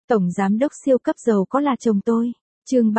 Tổng giám đốc siêu cấp giàu có là chồng tôi. Chương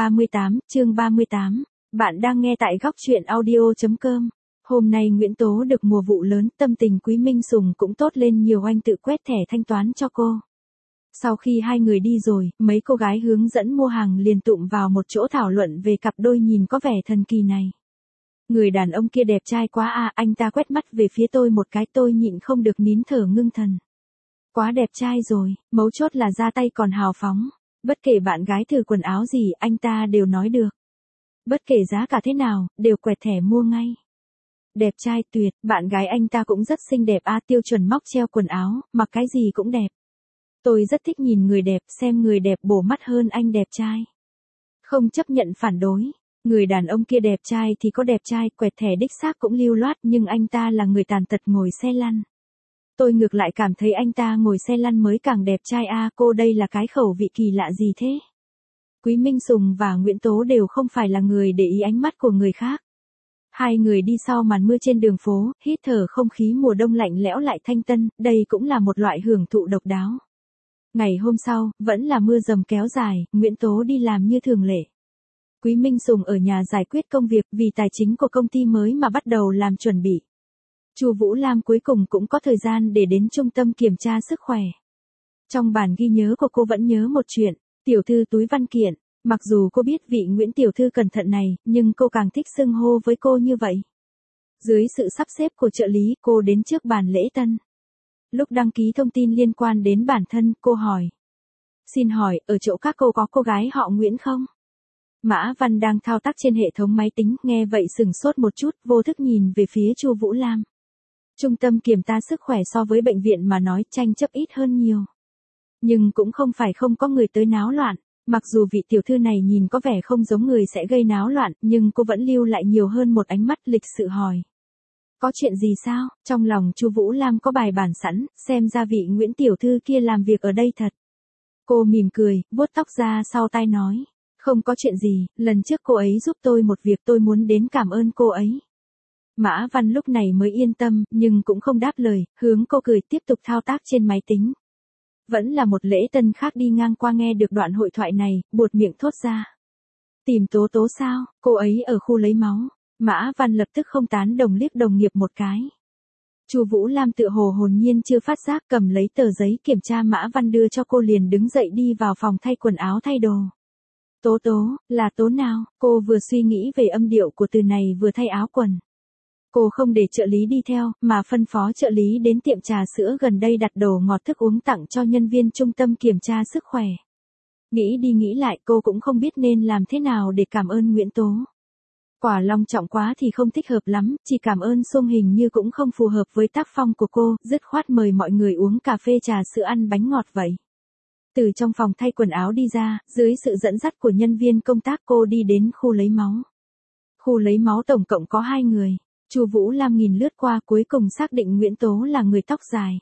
38. Bạn đang nghe tại góc truyện audio.com. Hôm nay Nguyễn Tố được mùa vụ lớn, tâm tình Quý Minh Sùng cũng tốt lên nhiều, anh tự quét thẻ thanh toán cho cô. Sau khi hai người đi rồi, mấy cô gái hướng dẫn mua hàng liền tụm vào một chỗ thảo luận về cặp đôi nhìn có vẻ thần kỳ này. Người đàn ông kia đẹp trai quá à, anh ta quét mắt về phía tôi một cái, tôi nhịn không được nín thở ngưng thần. Quá đẹp trai rồi, mấu chốt là ra tay còn hào phóng. Bất kể bạn gái thử quần áo gì, anh ta đều nói được. Bất kể giá cả thế nào, đều quẹt thẻ mua ngay. Đẹp trai tuyệt, bạn gái anh ta cũng rất xinh đẹp à, tiêu chuẩn móc treo quần áo, mặc cái gì cũng đẹp. Tôi rất thích nhìn người đẹp, xem người đẹp bổ mắt hơn anh đẹp trai. Không chấp nhận phản đối. Người đàn ông kia đẹp trai thì có đẹp trai, quẹt thẻ đích xác cũng lưu loát, nhưng anh ta là người tàn tật ngồi xe lăn. Tôi ngược lại cảm thấy anh ta ngồi xe lăn mới càng đẹp trai à, cô đây là cái khẩu vị kỳ lạ gì thế? Quý Minh Sùng và Nguyễn Tố đều không phải là người để ý ánh mắt của người khác. Hai người đi sau màn mưa trên đường phố, hít thở không khí mùa đông lạnh lẽo lại thanh tân, đây cũng là một loại hưởng thụ độc đáo. Ngày hôm sau, vẫn là mưa dầm kéo dài, Nguyễn Tố đi làm như thường lệ. Quý Minh Sùng ở nhà giải quyết công việc vì tài chính của công ty mới mà bắt đầu làm chuẩn bị. Chu Vũ Lam cuối cùng cũng có thời gian để đến trung tâm kiểm tra sức khỏe. Trong bản ghi nhớ của cô vẫn nhớ một chuyện, tiểu thư túi văn kiện, mặc dù cô biết vị Nguyễn tiểu thư cẩn thận này, nhưng cô càng thích xưng hô với cô như vậy. Dưới sự sắp xếp của trợ lý, cô đến trước bàn lễ tân. Lúc đăng ký thông tin liên quan đến bản thân, cô hỏi. Xin hỏi, ở chỗ các cô có cô gái họ Nguyễn không? Mã Văn đang thao tác trên hệ thống máy tính, nghe vậy sửng sốt một chút, vô thức nhìn về phía Chu Vũ Lam. Trung tâm kiểm tra sức khỏe so với bệnh viện mà nói tranh chấp ít hơn nhiều. Nhưng cũng không phải không có người tới náo loạn, mặc dù vị tiểu thư này nhìn có vẻ không giống người sẽ gây náo loạn, nhưng cô vẫn lưu lại nhiều hơn một ánh mắt lịch sự hỏi. Có chuyện gì sao? Trong lòng Chu Vũ Lam có bài bản sẵn, xem ra vị Nguyễn tiểu thư kia làm việc ở đây thật. Cô mỉm cười, vuốt tóc ra sau tai nói. Không có chuyện gì, lần trước cô ấy giúp tôi một việc, tôi muốn đến cảm ơn cô ấy. Mã Văn lúc này mới yên tâm, nhưng cũng không đáp lời, hướng cô cười tiếp tục thao tác trên máy tính. Vẫn là một lễ tân khác đi ngang qua nghe được đoạn hội thoại này, buột miệng thốt ra. Tìm Tố Tố sao, cô ấy ở khu lấy máu. Mã Văn lập tức không tán đồng liếc đồng nghiệp một cái. Chu Vũ Lam tựa hồ hồn nhiên chưa phát giác, cầm lấy tờ giấy kiểm tra Mã Văn đưa cho cô liền đứng dậy đi vào phòng thay quần áo thay đồ. Tố Tố, là Tố nào? Cô vừa suy nghĩ về âm điệu của từ này vừa thay áo quần. Cô không để trợ lý đi theo, mà phân phó trợ lý đến tiệm trà sữa gần đây đặt đồ ngọt thức uống tặng cho nhân viên trung tâm kiểm tra sức khỏe. Nghĩ đi nghĩ lại, cô cũng không biết nên làm thế nào để cảm ơn Nguyễn Tố. Quả long trọng quá thì không thích hợp lắm, chỉ cảm ơn xung hình như cũng không phù hợp với tác phong của cô, dứt khoát mời mọi người uống cà phê trà sữa ăn bánh ngọt vậy. Từ trong phòng thay quần áo đi ra, dưới sự dẫn dắt của nhân viên công tác cô đi đến khu lấy máu. Khu lấy máu tổng cộng có 2 người. Chu Vũ Lam nhìn lướt qua cuối cùng xác định Nguyễn Tố là người tóc dài.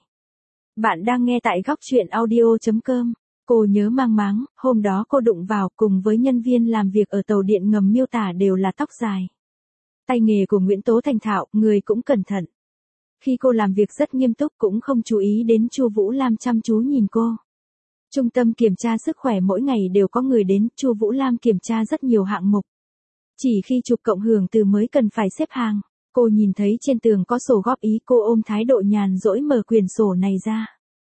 Bạn đang nghe tại góc truyện audio.com. Cô nhớ mang máng, hôm đó cô đụng vào cùng với nhân viên làm việc ở tàu điện ngầm miêu tả đều là tóc dài. Tay nghề của Nguyễn Tố thành thạo, người cũng cẩn thận. Khi cô làm việc rất nghiêm túc cũng không chú ý đến Chu Vũ Lam chăm chú nhìn cô. Trung tâm kiểm tra sức khỏe mỗi ngày đều có người đến, Chu Vũ Lam kiểm tra rất nhiều hạng mục. Chỉ khi chụp cộng hưởng từ mới cần phải xếp hàng. Cô nhìn thấy trên tường có sổ góp ý, cô ôm thái độ nhàn rỗi mở quyển sổ này ra.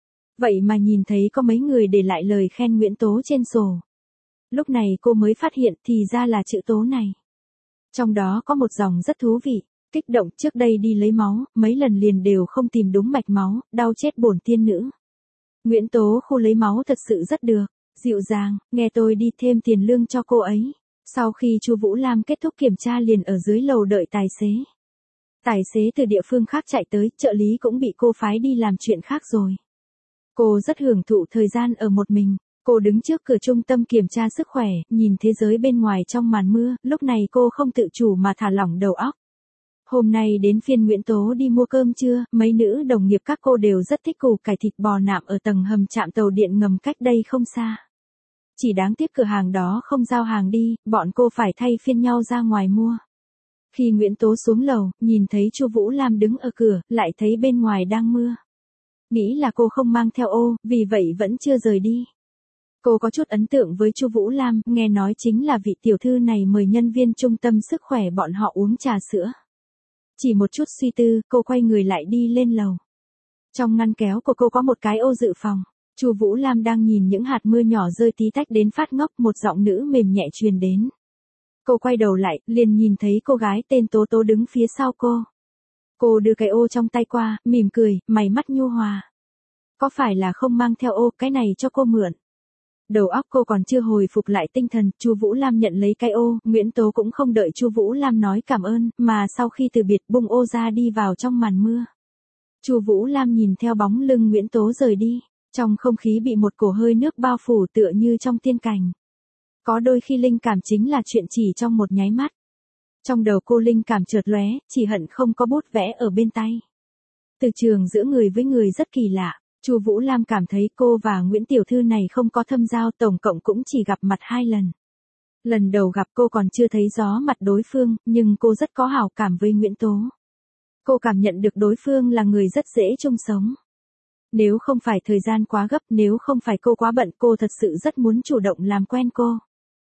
Vậy mà nhìn thấy có mấy người để lại lời khen Nguyễn Tố trên sổ. Lúc này cô mới phát hiện thì ra là chữ Tố này. Trong đó có một dòng rất thú vị, kích động trước đây đi lấy máu, mấy lần liền đều không tìm đúng mạch máu, đau chết bổn tiên nữ. Nguyễn Tố khu lấy máu thật sự rất được, dịu dàng, nghe tôi đi thêm tiền lương cho cô ấy. Sau khi Chu Vũ Lam kết thúc kiểm tra liền ở dưới lầu đợi tài xế. Tài xế từ địa phương khác chạy tới, trợ lý cũng bị cô phái đi làm chuyện khác rồi. Cô rất hưởng thụ thời gian ở một mình. Cô đứng trước cửa trung tâm kiểm tra sức khỏe, nhìn thế giới bên ngoài trong màn mưa, lúc này cô không tự chủ mà thả lỏng đầu óc. Hôm nay đến phiên Nguyễn Tố đi mua cơm trưa, mấy nữ đồng nghiệp các cô đều rất thích củ cải thịt bò nạm ở tầng hầm trạm tàu điện ngầm cách đây không xa. Chỉ đáng tiếc cửa hàng đó không giao hàng đi, bọn cô phải thay phiên nhau ra ngoài mua. Khi Nguyễn Tố xuống lầu, nhìn thấy Chu Vũ Lam đứng ở cửa, lại thấy bên ngoài đang mưa. Nghĩ là cô không mang theo ô, vì vậy vẫn chưa rời đi. Cô có chút ấn tượng với Chu Vũ Lam, nghe nói chính là vị tiểu thư này mời nhân viên trung tâm sức khỏe bọn họ uống trà sữa. Chỉ một chút suy tư, cô quay người lại đi lên lầu. Trong ngăn kéo của cô có một cái ô dự phòng. Chu Vũ Lam đang nhìn những hạt mưa nhỏ rơi tí tách đến phát ngốc, một giọng nữ mềm nhẹ truyền đến. Cô quay đầu lại, liền nhìn thấy cô gái tên Tố Tố đứng phía sau cô. Cô đưa cái ô trong tay qua, mỉm cười, mày mắt nhu hòa. Có phải là không mang theo ô, cái này cho cô mượn. Đầu óc cô còn chưa hồi phục lại tinh thần, Chu Vũ Lam nhận lấy cái ô, Nguyễn Tố cũng không đợi Chu Vũ Lam nói cảm ơn, mà sau khi từ biệt bung ô ra đi vào trong màn mưa. Chu Vũ Lam nhìn theo bóng lưng Nguyễn Tố rời đi, trong không khí bị một cổ hơi nước bao phủ tựa như trong tiên cảnh. Có đôi khi linh cảm chính là chuyện chỉ trong một nháy mắt. Trong đầu cô linh cảm chợt lóe, chỉ hận không có bút vẽ ở bên tay. Từ trường giữa người với người rất kỳ lạ. Chu Vũ Lam cảm thấy cô và Nguyễn tiểu thư này không có thâm giao, tổng cộng cũng chỉ gặp mặt 2 lần. Lần đầu gặp cô còn chưa thấy rõ mặt đối phương, nhưng cô rất có hảo cảm với Nguyễn Tố. Cô cảm nhận được đối phương là người rất dễ chung sống. Nếu không phải thời gian quá gấp, nếu không phải cô quá bận, cô thật sự rất muốn chủ động làm quen cô.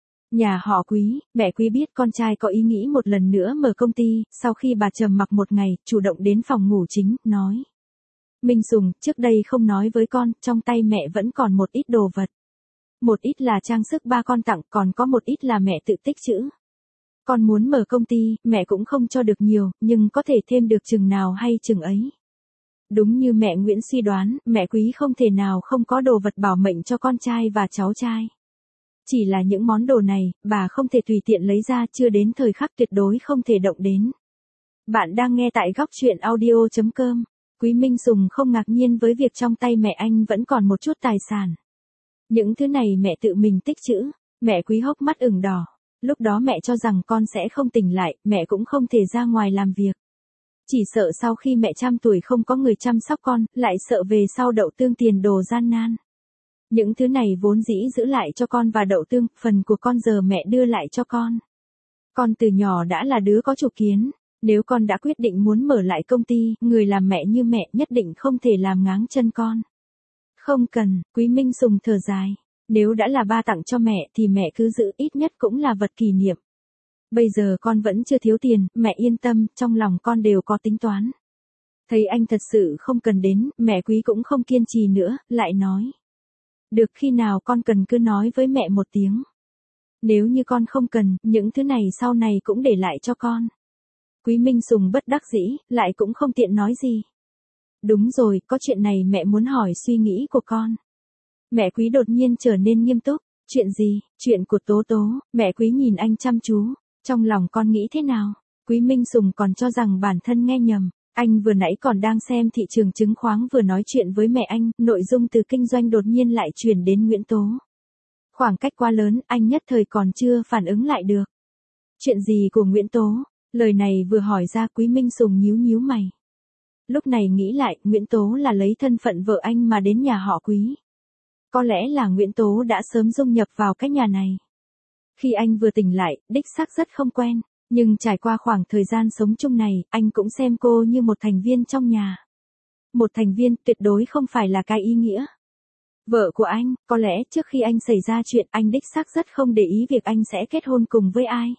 Nhà họ Quý, mẹ Quý biết con trai có ý nghĩ một lần nữa mở công ty, sau khi bà trầm mặc một ngày, chủ động đến phòng ngủ chính, nói. Minh Sùng, trước đây không nói với con, trong tay mẹ vẫn còn một ít đồ vật. Một ít là trang sức ba con tặng, còn có một ít là mẹ tự tích trữ. Con muốn mở công ty, mẹ cũng không cho được nhiều, nhưng có thể thêm được chừng nào hay chừng ấy. Đúng như mẹ Nguyễn suy đoán, mẹ Quý không thể nào không có đồ vật bảo mệnh cho con trai và cháu trai. Chỉ là những món đồ này, bà không thể tùy tiện lấy ra, chưa đến thời khắc tuyệt đối không thể động đến. Bạn đang nghe tại góc truyện audio.com. Quý Minh Sùng không ngạc nhiên với việc trong tay mẹ anh vẫn còn một chút tài sản. Những thứ này mẹ tự mình tích trữ. Mẹ Quý hốc mắt ửng đỏ. Lúc đó mẹ cho rằng con sẽ không tỉnh lại, mẹ cũng không thể ra ngoài làm việc. Chỉ sợ sau khi mẹ trăm tuổi không có người chăm sóc con, lại sợ về sau Đậu Tương tiền đồ gian nan. Những thứ này vốn dĩ giữ lại cho con và Đậu Tương, phần của con giờ mẹ đưa lại cho con. Con từ nhỏ đã là đứa có chủ kiến. Nếu con đã quyết định muốn mở lại công ty, người làm mẹ như mẹ nhất định không thể làm ngáng chân con. Không cần, Quý Minh Sùng thở dài. Nếu đã là ba tặng cho mẹ thì mẹ cứ giữ, ít nhất cũng là vật kỷ niệm. Bây giờ con vẫn chưa thiếu tiền, mẹ yên tâm, trong lòng con đều có tính toán. Thấy anh thật sự không cần đến, mẹ Quý cũng không kiên trì nữa, lại nói. Được, khi nào con cần cứ nói với mẹ một tiếng. Nếu như con không cần, những thứ này sau này cũng để lại cho con. Quý Minh Sùng bất đắc dĩ, lại cũng không tiện nói gì. Đúng rồi, có chuyện này mẹ muốn hỏi suy nghĩ của con. Mẹ Quý đột nhiên trở nên nghiêm túc. Chuyện gì? Chuyện của Tố Tố. Mẹ Quý nhìn anh chăm chú. Trong lòng con nghĩ thế nào? Quý Minh Sùng còn cho rằng bản thân nghe nhầm. Anh vừa nãy còn đang xem thị trường chứng khoán vừa nói chuyện với mẹ anh, nội dung từ kinh doanh đột nhiên lại truyền đến Nguyễn Tố. Khoảng cách quá lớn, anh nhất thời còn chưa phản ứng lại được. Chuyện gì của Nguyễn Tố? Lời này vừa hỏi ra, Quý Minh Sùng nhíu nhíu mày. Lúc này nghĩ lại, Nguyễn Tố là lấy thân phận vợ anh mà đến nhà họ Quý. Có lẽ là Nguyễn Tố đã sớm dung nhập vào cái nhà này. Khi anh vừa tỉnh lại, đích xác rất không quen, nhưng trải qua khoảng thời gian sống chung này, anh cũng xem cô như một thành viên trong nhà. Một thành viên tuyệt đối không phải là cái ý nghĩa. Vợ của anh, có lẽ trước khi anh xảy ra chuyện anh đích xác rất không để ý việc anh sẽ kết hôn cùng với ai.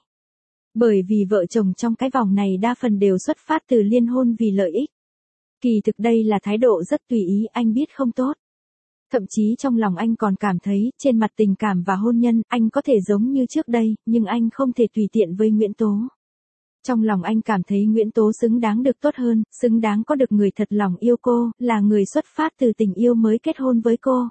Bởi vì vợ chồng trong cái vòng này đa phần đều xuất phát từ liên hôn vì lợi ích. Kỳ thực đây là thái độ rất tùy ý, anh biết không tốt. Thậm chí trong lòng anh còn cảm thấy, trên mặt tình cảm và hôn nhân, anh có thể giống như trước đây, nhưng anh không thể tùy tiện với Nguyễn Tố. Trong lòng anh cảm thấy Nguyễn Tố xứng đáng được tốt hơn, xứng đáng có được người thật lòng yêu cô, là người xuất phát từ tình yêu mới kết hôn với cô.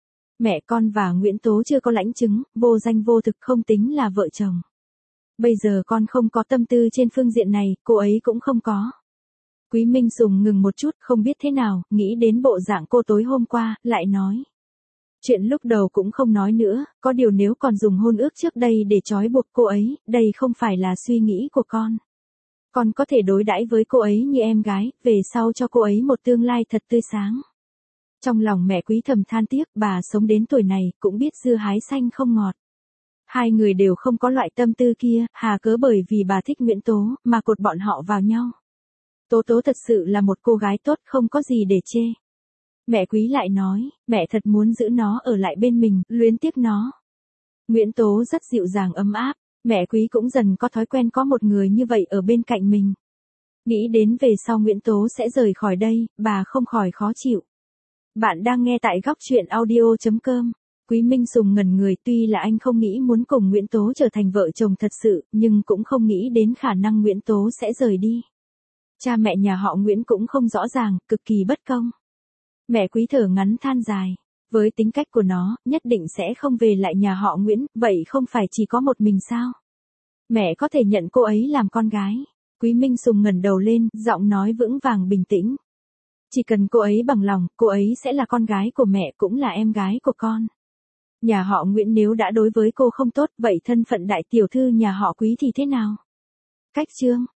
Mẹ con và Nguyễn Tố chưa có lãnh chứng, vô danh vô thực, không tính là vợ chồng. Bây giờ con không có tâm tư trên phương diện này, cô ấy cũng không có. Quý Minh Sùng ngừng một chút, không biết thế nào, nghĩ đến bộ dạng cô tối hôm qua, lại nói. Chuyện lúc đầu cũng không nói nữa, có điều nếu còn dùng hôn ước trước đây để trói buộc cô ấy, đây không phải là suy nghĩ của con. Con có thể đối đãi với cô ấy như em gái, về sau cho cô ấy một tương lai thật tươi sáng. Trong lòng mẹ Quý thầm than tiếc, bà sống đến tuổi này, cũng biết dưa hái xanh không ngọt. Hai người đều không có loại tâm tư kia, hà cớ bởi vì bà thích Nguyễn Tố, mà cột bọn họ vào nhau. Tố Tố thật sự là một cô gái tốt, không có gì để chê. Mẹ Quý lại nói, mẹ thật muốn giữ nó ở lại bên mình, luyến tiếc nó. Nguyễn Tố rất dịu dàng ấm áp, mẹ Quý cũng dần có thói quen có một người như vậy ở bên cạnh mình. Nghĩ đến về sau Nguyễn Tố sẽ rời khỏi đây, bà không khỏi khó chịu. Bạn đang nghe tại góc chuyện audio.com. Quý Minh Sùng ngẩn người, tuy là anh không nghĩ muốn cùng Nguyễn Tố trở thành vợ chồng thật sự, nhưng cũng không nghĩ đến khả năng Nguyễn Tố sẽ rời đi. Cha mẹ nhà họ Nguyễn cũng không rõ ràng, cực kỳ bất công. Mẹ Quý thở ngắn than dài. Với tính cách của nó, nhất định sẽ không về lại nhà họ Nguyễn, vậy không phải chỉ có một mình sao? Mẹ có thể nhận cô ấy làm con gái. Quý Minh Sùng ngẩng đầu lên, giọng nói vững vàng bình tĩnh. Chỉ cần cô ấy bằng lòng, cô ấy sẽ là con gái của mẹ, cũng là em gái của con. Nhà họ Nguyễn nếu đã đối với cô không tốt, vậy thân phận đại tiểu thư nhà họ Quý thì thế nào? Cách chương